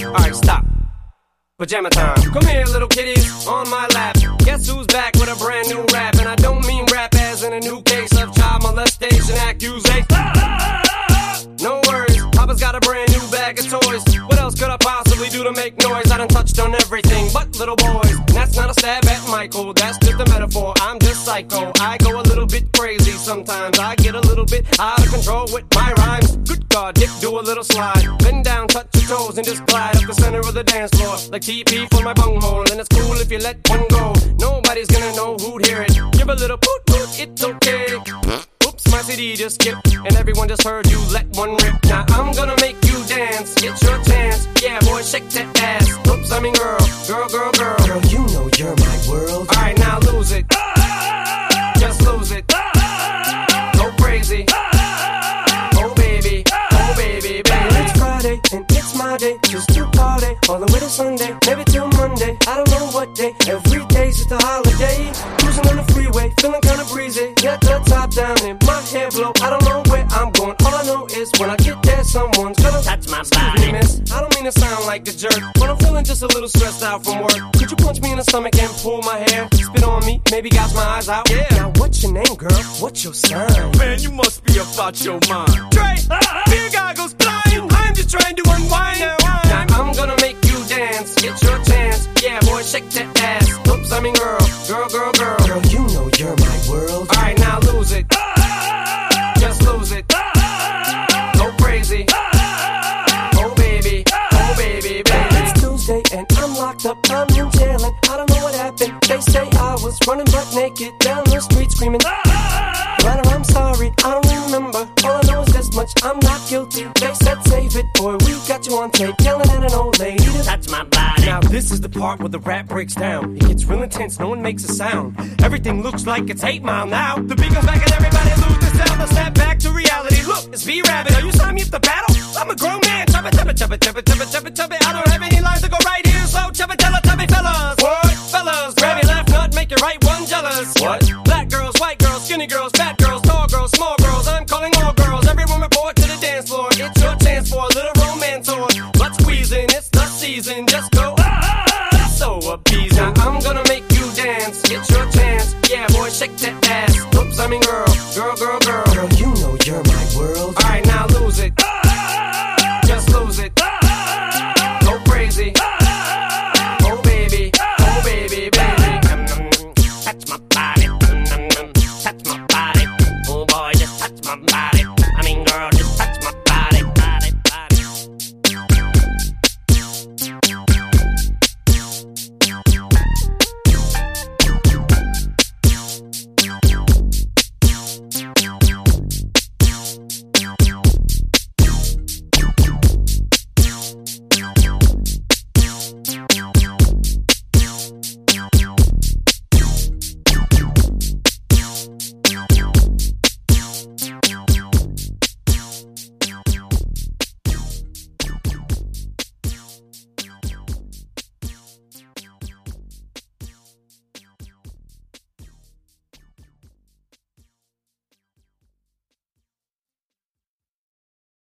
Alright, stop. Pajama time. Come here, little kitties, on my lap. Guess who's back with a brand new rap? And I don't mean rap as in a new case of child molestation accusation. No worries, Papa's got a brand new bag of toys. What else could I possibly do to make noise? I done touched on everything but little boys. And that's not a stab at Michael, that's just a metaphor. I'm just psycho, I go a little bit crazy sometimes. I get a little bit out of control with my rhymes. Good God, Dick, do a little slide. Bend down, touch your toes, and just glide up the center of the dance floor. Like TP for my bunghole, and it's cool if you let one go. Nobody's gonna know who'd hear it. Give a little poot poot, it's okay. Oops, my CD just skipped, and everyone just heard you let one rip. Now I'm gonna make you dance, get your chance. Yeah, boy, shake that ass. Oops, I mean girl, girl, girl, girl. Girl, you know you're my world. Alright, now lose it. Just lose it. Go crazy. Oh baby, baby. It's Friday, and it's my day. Just to party, all the way to Sunday. Maybe till Monday, I don't know what day. Every day's just a holiday. Cruising on the freeway, feeling kinda breezy. Got the top down and my hair blow. I don't know where I'm going, all I know is when I get there, someone's gonna touch my Excuse me, body. miss, I don't mean to sound like a jerk, but I'm feeling just a little stressed out from work. Could you punch me in the stomach and pull my hair? Spit on me, maybe gouge my eyes out. Yeah. Now what's your name, girl? What's your sign? Man, you must be about your mind. Dre, beer goggles blind. I'm just trying to unwind. Now I'm gonna make you dance, get your chance. Yeah, boy, shake that ass. Oops, I mean girl, girl, girl, girl. Girl, you know you're my world. Alright, now lose it. Just lose it. Go crazy. Oh baby, baby. It's Tuesday and I'm locked up, I'm in jail and I don't know what happened. They say I was running butt naked down the street screaming. But I'm sorry, I don't remember. All I know is this much, I'm not guilty. They said save it, boy, we got you on tape yelling at an old lady to Touch my body. Now this is the part where the rap breaks down. It gets real intense, no one makes a sound. Everything looks like it's 8 Mile now. The beat goes back and everybody lose the sound. I snap back to reality. Look, it's B-Rabbit. Are you signing me up to battle? I'm a grown man. Chub it. I don't have any lines to go right here, so chub it, fellas. What? Fellas, grab your left nut, make your right one jealous. What? Black girls, white girls, skinny girls, fat